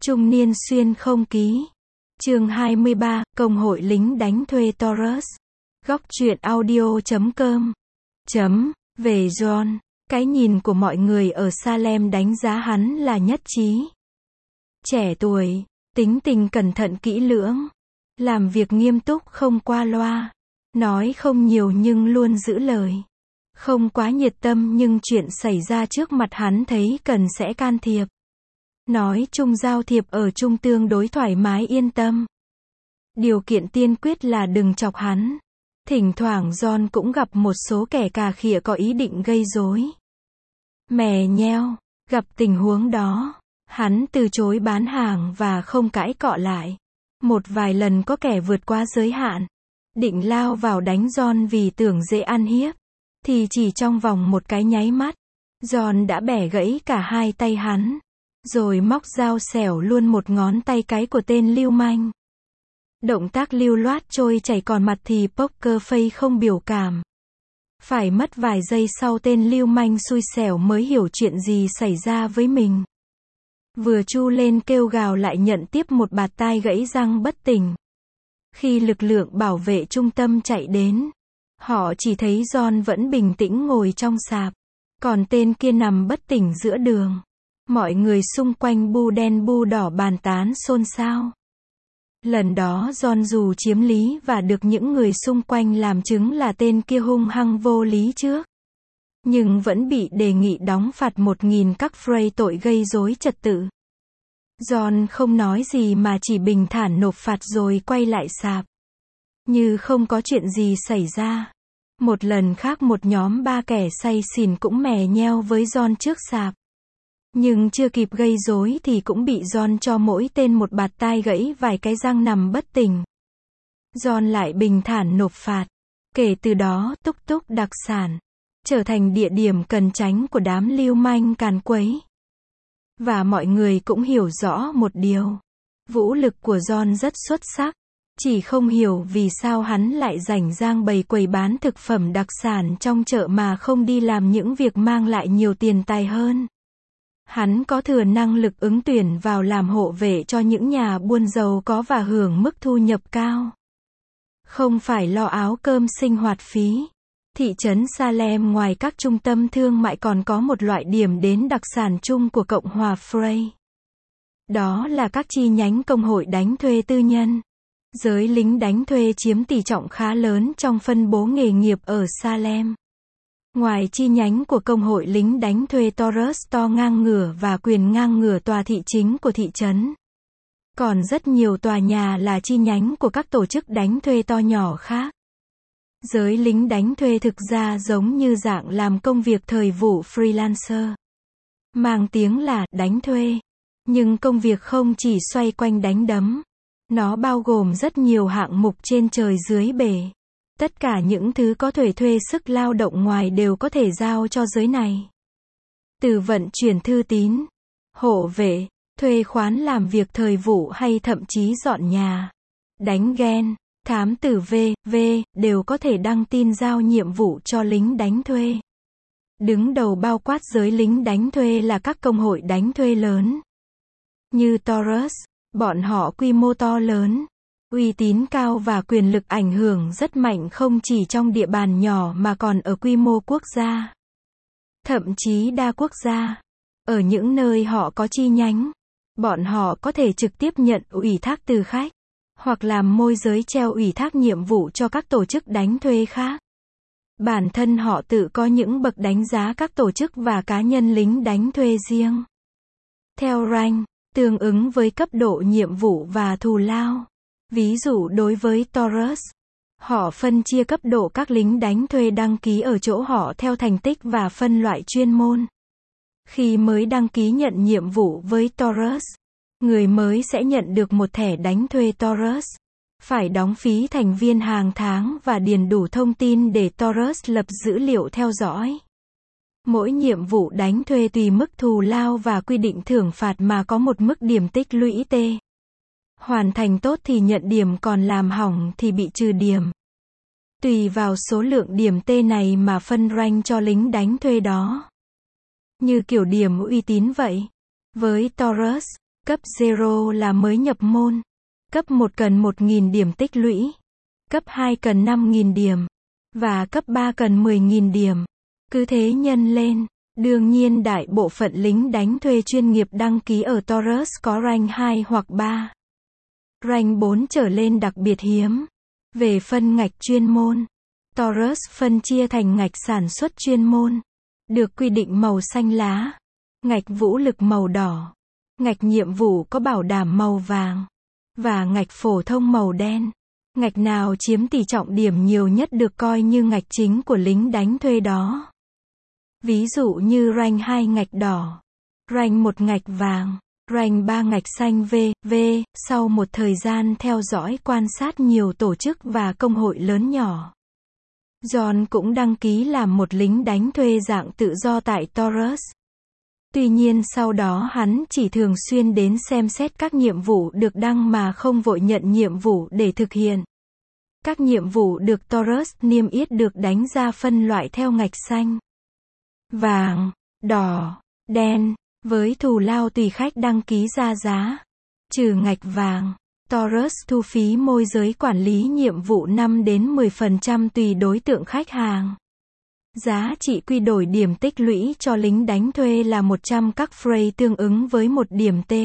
Trung niên xuyên không ký. Chương 23, Công hội lính đánh thuê Taurus. Góc truyện audio.com. Về John, cái nhìn của mọi người ở Salem đánh giá hắn là nhất trí. Trẻ tuổi, tính tình cẩn thận kỹ lưỡng, làm việc nghiêm túc không qua loa, nói không nhiều nhưng luôn giữ lời. Không quá nhiệt tâm nhưng chuyện xảy ra trước mặt hắn thấy cần sẽ can thiệp. Nói chung giao thiệp ở chung tương đối thoải mái yên tâm. Điều kiện tiên quyết là đừng chọc hắn. Thỉnh thoảng John cũng gặp một số kẻ cà khịa có ý định gây rối. Mè nheo, gặp tình huống đó, hắn từ chối bán hàng và không cãi cọ lại. Một vài lần có kẻ vượt quá giới hạn, định lao vào đánh John vì tưởng dễ ăn hiếp, thì chỉ trong vòng một cái nháy mắt, John đã bẻ gãy cả hai tay hắn, rồi móc dao xẻo luôn một ngón tay cái của tên lưu manh. Động tác lưu loát trôi chảy còn mặt thì poker face không biểu cảm. Phải mất vài giây sau tên lưu manh xui xẻo mới hiểu chuyện gì xảy ra với mình. Vừa chu lên kêu gào lại nhận tiếp một bạt tai gãy răng bất tỉnh. Khi lực lượng bảo vệ trung tâm chạy đến, họ chỉ thấy John vẫn bình tĩnh ngồi trong sạp, còn tên kia nằm bất tỉnh giữa đường. Mọi người xung quanh bu đen bu đỏ bàn tán xôn xao. Lần đó John dù chiếm lý và được những người xung quanh làm chứng là tên kia hung hăng vô lý trước, nhưng vẫn bị đề nghị đóng phạt 1.000 các fray tội gây rối trật tự. John không nói gì mà chỉ bình thản nộp phạt rồi quay lại sạp, như không có chuyện gì xảy ra. Một lần khác một nhóm 3 kẻ say xỉn cũng mè nheo với John trước sạp. Nhưng chưa kịp gây rối thì cũng bị John cho mỗi tên một bạt tai gãy vài cái răng nằm bất tỉnh. John lại bình thản nộp phạt. Kể từ đó, túc túc đặc sản trở thành địa điểm cần tránh của đám lưu manh càn quấy. Và mọi người cũng hiểu rõ một điều. Vũ lực của John rất xuất sắc. Chỉ không hiểu vì sao hắn lại rảnh rang bày quầy bán thực phẩm đặc sản trong chợ mà không đi làm những việc mang lại nhiều tiền tài hơn. Hắn có thừa năng lực ứng tuyển vào làm hộ vệ cho những nhà buôn giàu có và hưởng mức thu nhập cao. Không phải lo áo cơm sinh hoạt phí. Thị trấn Salem ngoài các trung tâm thương mại còn có một loại điểm đến đặc sản chung của Cộng hòa Frey. Đó là các chi nhánh công hội đánh thuê tư nhân. Giới lính đánh thuê chiếm tỷ trọng khá lớn trong phân bố nghề nghiệp ở Salem. Ngoài chi nhánh của công hội lính đánh thuê Taurus to ngang ngửa và quyền ngang ngửa tòa thị chính của thị trấn, còn rất nhiều tòa nhà là chi nhánh của các tổ chức đánh thuê to nhỏ khác. Giới lính đánh thuê thực ra giống như dạng làm công việc thời vụ freelancer, mang tiếng là đánh thuê, nhưng công việc không chỉ xoay quanh đánh đấm. Nó bao gồm rất nhiều hạng mục trên trời dưới bể. Tất cả những thứ có thể thuê sức lao động ngoài đều có thể giao cho giới này. Từ vận chuyển thư tín, hộ vệ, thuê khoán làm việc thời vụ hay thậm chí dọn nhà, đánh ghen, thám tử v.v. đều có thể đăng tin giao nhiệm vụ cho lính đánh thuê. Đứng đầu bao quát giới lính đánh thuê là các công hội đánh thuê lớn. Như Taurus, bọn họ quy mô to lớn, uy tín cao và quyền lực ảnh hưởng rất mạnh không chỉ trong địa bàn nhỏ mà còn ở quy mô quốc gia. Thậm chí đa quốc gia. Ở những nơi họ có chi nhánh, bọn họ có thể trực tiếp nhận ủy thác từ khách, hoặc làm môi giới treo ủy thác nhiệm vụ cho các tổ chức đánh thuê khác. Bản thân họ tự có những bậc đánh giá các tổ chức và cá nhân lính đánh thuê riêng. Theo rank, tương ứng với cấp độ nhiệm vụ và thù lao. Ví dụ đối với Taurus, họ phân chia cấp độ các lính đánh thuê đăng ký ở chỗ họ theo thành tích và phân loại chuyên môn. Khi mới đăng ký nhận nhiệm vụ với Taurus, người mới sẽ nhận được một thẻ đánh thuê Taurus. Phải đóng phí thành viên hàng tháng và điền đủ thông tin để Taurus lập dữ liệu theo dõi. Mỗi nhiệm vụ đánh thuê tùy mức thù lao và quy định thưởng phạt mà có một mức điểm tích lũy T. Hoàn thành tốt thì nhận điểm, còn làm hỏng thì bị trừ điểm. Tùy vào số lượng điểm T này mà phân rank cho lính đánh thuê đó. Như kiểu điểm uy tín vậy. Với Taurus, Cấp 0 là mới nhập môn. Cấp 1 cần 1.000 điểm tích lũy. Cấp 2 cần 5.000 điểm. Và cấp 3 cần 10.000 điểm. Cứ thế nhân lên. Đương nhiên đại bộ phận lính đánh thuê chuyên nghiệp đăng ký ở Taurus có rank 2 hoặc 3. Rank 4 trở lên đặc biệt hiếm. Về phân ngạch chuyên môn, Taurus phân chia thành ngạch sản xuất chuyên môn, được quy định màu xanh lá, ngạch vũ lực màu đỏ, ngạch nhiệm vụ có bảo đảm màu vàng, và ngạch phổ thông màu đen. Ngạch nào chiếm tỷ trọng điểm nhiều nhất được coi như ngạch chính của lính đánh thuê đó. Ví dụ như rank 2 ngạch đỏ, rank 1 ngạch vàng, rank 3 ngạch xanh v.v. Sau một thời gian theo dõi quan sát nhiều tổ chức và công hội lớn nhỏ, John cũng đăng ký làm một lính đánh thuê dạng tự do tại Taurus. Tuy nhiên sau đó hắn chỉ thường xuyên đến xem xét các nhiệm vụ được đăng mà không vội nhận nhiệm vụ để thực hiện. Các nhiệm vụ được Taurus niêm yết được đánh ra phân loại theo ngạch xanh, vàng, đỏ, đen, với thù lao tùy khách đăng ký ra giá. Trừ ngạch vàng, Taurus thu phí môi giới quản lý nhiệm vụ 5 đến 10% tùy đối tượng khách hàng. Giá trị quy đổi điểm tích lũy cho lính đánh thuê là 100 các Frey tương ứng với 1 điểm T.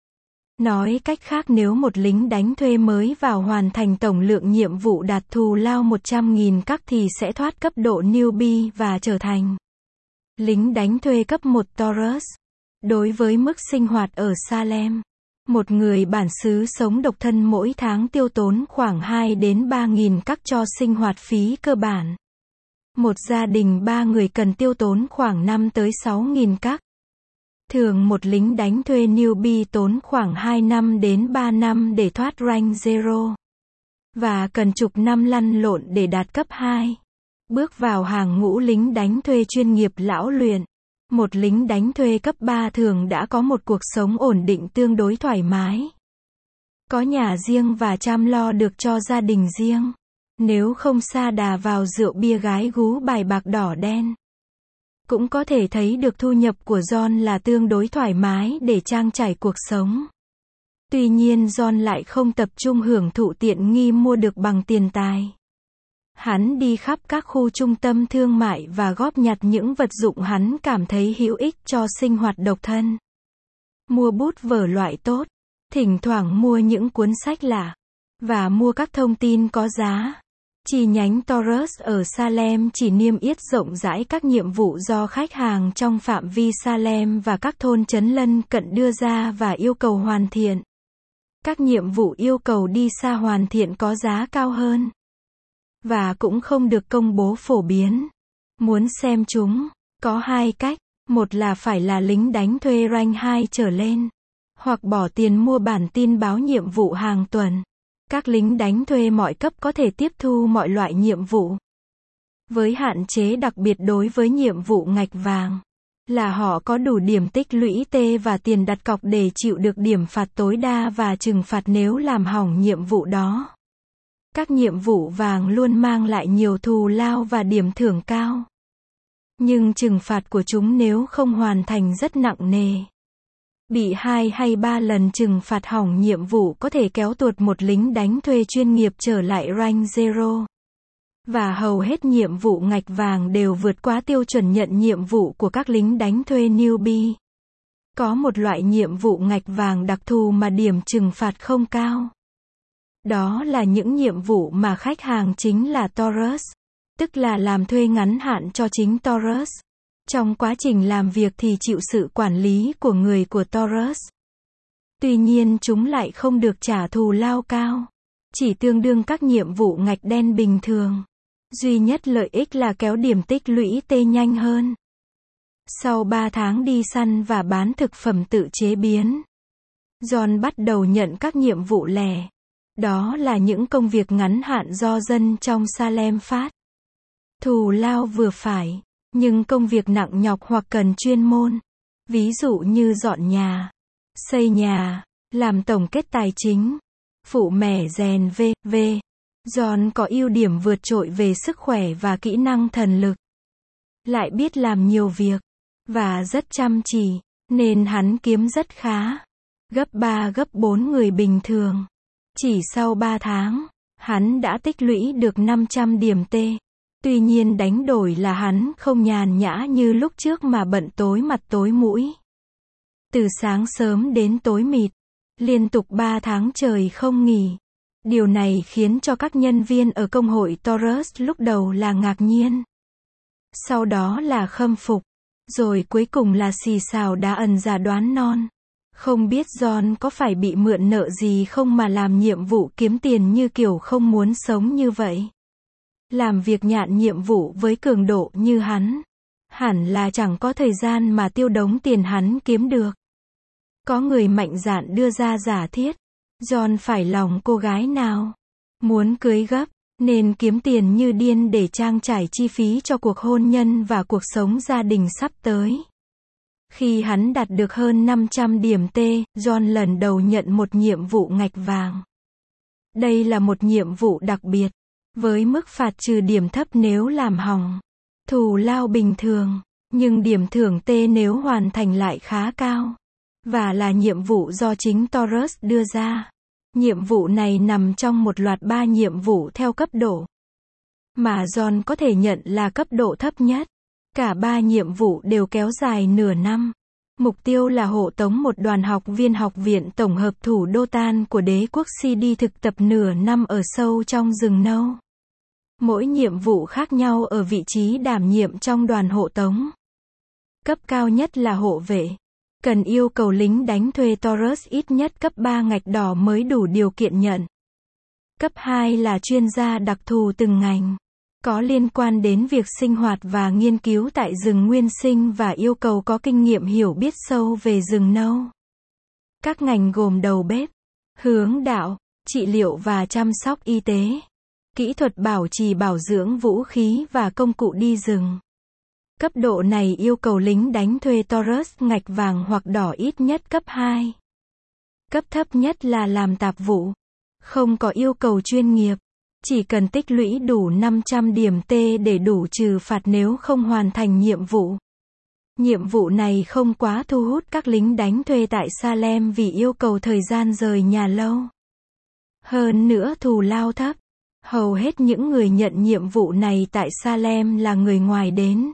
Nói cách khác nếu một lính đánh thuê mới vào hoàn thành tổng lượng nhiệm vụ đạt thù lao 100.000 các thì sẽ thoát cấp độ newbie và trở thành lính đánh thuê cấp 1 Taurus. Đối với mức sinh hoạt ở Salem, một người bản xứ sống độc thân mỗi tháng tiêu tốn khoảng 2 đến 3.000 các cho sinh hoạt phí cơ bản. Một gia đình 3 người cần tiêu tốn khoảng 5 tới 6.000 các. Thường một lính đánh thuê newbie tốn khoảng 2 năm đến 3 năm để thoát rank 0. Và cần chục năm lăn lộn để đạt cấp 2. Bước vào hàng ngũ lính đánh thuê chuyên nghiệp lão luyện. Một lính đánh thuê cấp 3 thường đã có một cuộc sống ổn định tương đối thoải mái. Có nhà riêng và chăm lo được cho gia đình riêng. Nếu không sa đà vào rượu bia gái gú bài bạc đỏ đen. Cũng có thể thấy được thu nhập của John là tương đối thoải mái để trang trải cuộc sống. Tuy nhiên John lại không tập trung hưởng thụ tiện nghi mua được bằng tiền tài. Hắn đi khắp các khu trung tâm thương mại và góp nhặt những vật dụng hắn cảm thấy hữu ích cho sinh hoạt độc thân. Mua bút vở loại tốt, thỉnh thoảng mua những cuốn sách lạ, và mua các thông tin có giá. Chi nhánh Taurus ở Salem chỉ niêm yết rộng rãi các nhiệm vụ do khách hàng trong phạm vi Salem và các thôn trấn lân cận đưa ra và yêu cầu hoàn thiện. Các nhiệm vụ yêu cầu đi xa hoàn thiện có giá cao hơn. Và cũng không được công bố phổ biến. Muốn xem chúng, có 2 cách. Một là phải là lính đánh thuê rank 2 trở lên. Hoặc bỏ tiền mua bản tin báo nhiệm vụ hàng tuần. Các lính đánh thuê mọi cấp có thể tiếp thu mọi loại nhiệm vụ. Với hạn chế đặc biệt đối với nhiệm vụ ngạch vàng. Là họ có đủ điểm tích lũy T và tiền đặt cọc để chịu được điểm phạt tối đa và trừng phạt nếu làm hỏng nhiệm vụ đó. Các nhiệm vụ vàng luôn mang lại nhiều thù lao và điểm thưởng cao. Nhưng trừng phạt của chúng nếu không hoàn thành rất nặng nề. Bị 2 hay 3 lần trừng phạt hỏng nhiệm vụ có thể kéo tuột một lính đánh thuê chuyên nghiệp trở lại rank 0. Và hầu hết nhiệm vụ ngạch vàng đều vượt quá tiêu chuẩn nhận nhiệm vụ của các lính đánh thuê newbie. Có một loại nhiệm vụ ngạch vàng đặc thù mà điểm trừng phạt không cao. Đó là những nhiệm vụ mà khách hàng chính là Taurus, tức là làm thuê ngắn hạn cho chính Taurus. Trong quá trình làm việc thì chịu sự quản lý của người của Taurus. Tuy nhiên chúng lại không được trả thù lao cao, chỉ tương đương các nhiệm vụ ngạch đen bình thường. Duy nhất lợi ích là kéo điểm tích lũy T nhanh hơn. Sau 3 tháng đi săn và bán thực phẩm tự chế biến, John bắt đầu nhận các nhiệm vụ lẻ. Đó là những công việc ngắn hạn do dân trong Salem phát. Thù lao vừa phải, nhưng công việc nặng nhọc hoặc cần chuyên môn. Ví dụ như dọn nhà, xây nhà, làm tổng kết tài chính, phụ mẻ rèn v.v. John có ưu điểm vượt trội về sức khỏe và kỹ năng thần lực. Lại biết làm nhiều việc, và rất chăm chỉ, nên hắn kiếm rất khá. gấp 3 gấp 4 người bình thường. Chỉ sau 3 tháng, hắn đã tích lũy được 500 điểm T. Tuy nhiên đánh đổi là hắn không nhàn nhã như lúc trước mà bận tối mặt tối mũi. Từ sáng sớm đến tối mịt, liên tục 3 tháng trời không nghỉ. Điều này khiến cho các nhân viên ở công hội Taurus lúc đầu là ngạc nhiên. Sau đó là khâm phục. Rồi cuối cùng là xì xào đá ẩn giả đoán non. Không biết John có phải bị mượn nợ gì không mà làm nhiệm vụ kiếm tiền như kiểu không muốn sống như vậy. Làm việc nhạn nhiệm vụ với cường độ như hắn. Hẳn là chẳng có thời gian mà tiêu đống tiền hắn kiếm được. Có người mạnh dạn đưa ra giả thiết. John phải lòng cô gái nào. Muốn cưới gấp, nên kiếm tiền như điên để trang trải chi phí cho cuộc hôn nhân và cuộc sống gia đình sắp tới. Khi hắn đạt được hơn 500 điểm T, John lần đầu nhận một nhiệm vụ ngạch vàng. Đây là một nhiệm vụ đặc biệt, với mức phạt trừ điểm thấp nếu làm hỏng. Thù lao bình thường, nhưng điểm thưởng T nếu hoàn thành lại khá cao. Và là nhiệm vụ do chính Taurus đưa ra. Nhiệm vụ này nằm trong một loạt 3 nhiệm vụ theo cấp độ. Mà John có thể nhận là cấp độ thấp nhất. Cả 3 nhiệm vụ đều kéo dài nửa năm. Mục tiêu là hộ tống một đoàn học viên học viện tổng hợp thủ đô Tan của đế quốc Si đi thực tập nửa năm ở sâu trong rừng nâu. Mỗi nhiệm vụ khác nhau ở vị trí đảm nhiệm trong đoàn hộ tống. Cấp cao nhất là hộ vệ. Cần yêu cầu lính đánh thuê Taurus ít nhất cấp 3 ngạch đỏ mới đủ điều kiện nhận. Cấp 2 là chuyên gia đặc thù từng ngành. Có liên quan đến việc sinh hoạt và nghiên cứu tại rừng nguyên sinh và yêu cầu có kinh nghiệm hiểu biết sâu về rừng nâu. Các ngành gồm đầu bếp, hướng đạo, trị liệu và chăm sóc y tế, kỹ thuật bảo trì bảo dưỡng vũ khí và công cụ đi rừng. Cấp độ này yêu cầu lính đánh thuê Taurus ngạch vàng hoặc đỏ ít nhất cấp 2. Cấp thấp nhất là làm tạp vụ. Không có yêu cầu chuyên nghiệp. Chỉ cần tích lũy đủ 500 điểm T để đủ trừ phạt nếu không hoàn thành nhiệm vụ. Nhiệm vụ này không quá thu hút các lính đánh thuê tại Salem vì yêu cầu thời gian rời nhà lâu. Hơn nữa thù lao thấp. Hầu hết những người nhận nhiệm vụ này tại Salem là người ngoài đến.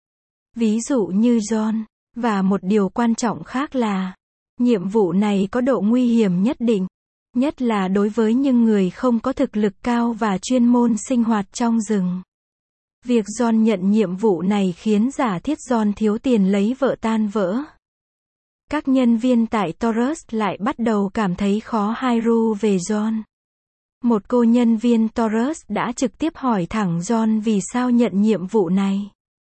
Ví dụ như John. Và một điều quan trọng khác là, nhiệm vụ này có độ nguy hiểm nhất định. Nhất là đối với những người không có thực lực cao và chuyên môn sinh hoạt trong rừng. Việc John nhận nhiệm vụ này khiến giả thiết John thiếu tiền lấy vợ tan vỡ. Các nhân viên tại Taurus lại bắt đầu cảm thấy khó Hairu về John. Một cô nhân viên Taurus đã trực tiếp hỏi thẳng John vì sao nhận nhiệm vụ này.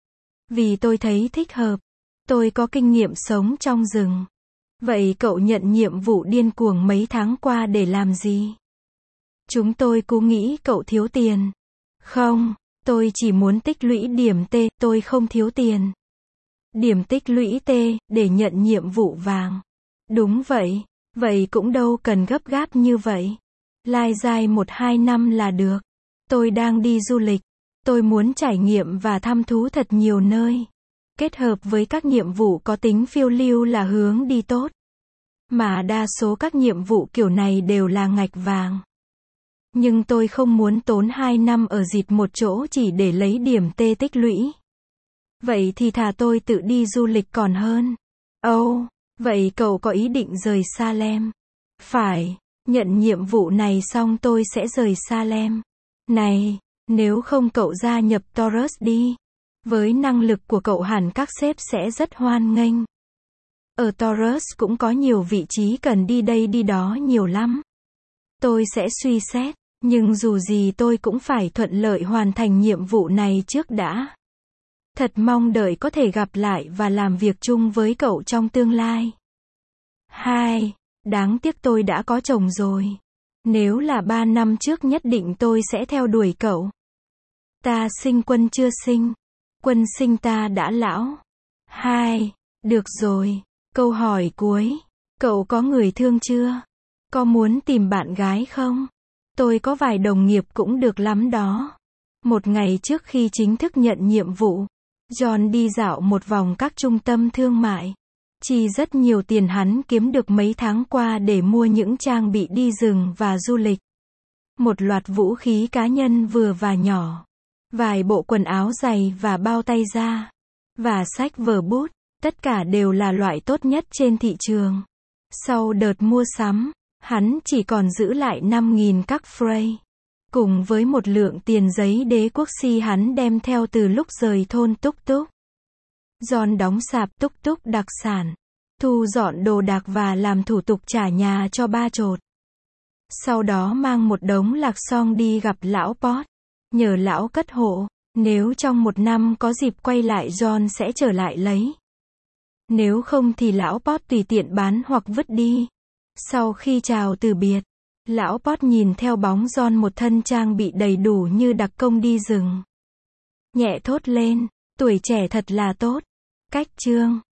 Vì tôi thấy thích hợp. Tôi có kinh nghiệm sống trong rừng. Vậy cậu nhận nhiệm vụ điên cuồng mấy tháng qua để làm gì? Chúng tôi cứ nghĩ cậu thiếu tiền. Không, tôi chỉ muốn tích lũy điểm T, tôi không thiếu tiền. Điểm tích lũy T, để nhận nhiệm vụ vàng. Đúng vậy, vậy cũng đâu cần gấp gáp như vậy. Lai dài 1-2 năm là được. Tôi đang đi du lịch. Tôi muốn trải nghiệm và thăm thú thật nhiều nơi. Kết hợp với các nhiệm vụ có tính phiêu lưu là hướng đi tốt. Mà đa số các nhiệm vụ kiểu này đều là ngạch vàng. Nhưng tôi không muốn tốn 2 năm ở dịt một chỗ chỉ để lấy điểm T tích lũy. Vậy thì thà tôi tự đi du lịch còn hơn. Ồ, vậy cậu có ý định rời Salem? Phải, nhận nhiệm vụ này xong tôi sẽ rời Salem. Này, nếu không cậu gia nhập Taurus đi. Với năng lực của cậu hẳn các sếp sẽ rất hoan nghênh. Ở Taurus cũng có nhiều vị trí cần đi đây đi đó nhiều lắm. Tôi sẽ suy xét, nhưng dù gì tôi cũng phải thuận lợi hoàn thành nhiệm vụ này trước đã. Thật mong đợi có thể gặp lại và làm việc chung với cậu trong tương lai. 2. Đáng tiếc tôi đã có chồng rồi. Nếu là 3 năm trước nhất định tôi sẽ theo đuổi cậu. Ta sinh quân chưa sinh. Quân sinh ta đã lão. 2. Được rồi. Câu hỏi cuối. Cậu có người thương chưa? Có muốn tìm bạn gái không? Tôi có vài đồng nghiệp cũng được lắm đó. Một ngày trước khi chính thức nhận nhiệm vụ, John đi dạo một vòng các trung tâm thương mại. chi rất nhiều tiền hắn kiếm được mấy tháng qua để mua những trang bị đi rừng và du lịch. Một loạt vũ khí cá nhân vừa và nhỏ. Vài bộ quần áo dày và bao tay da. Và sách vở bút. Tất cả đều là loại tốt nhất trên thị trường. Sau đợt mua sắm, hắn chỉ còn giữ lại 5.000 các Frey. Cùng với một lượng tiền giấy đế quốc Si hắn đem theo từ lúc rời thôn Túc Túc. John đóng sạp Túc Túc đặc sản. Thu dọn đồ đạc và làm thủ tục trả nhà cho ba chột. Sau đó mang một đống lạc song đi gặp lão Pot. Nhờ lão cất hộ. Nếu trong một năm có dịp quay lại John sẽ trở lại lấy. Nếu không thì lão Pot tùy tiện bán hoặc vứt đi. Sau khi chào từ biệt, lão Pot nhìn theo bóng John một thân trang bị đầy đủ như đặc công đi rừng. Nhẹ thốt lên, tuổi trẻ thật là tốt. Cách chương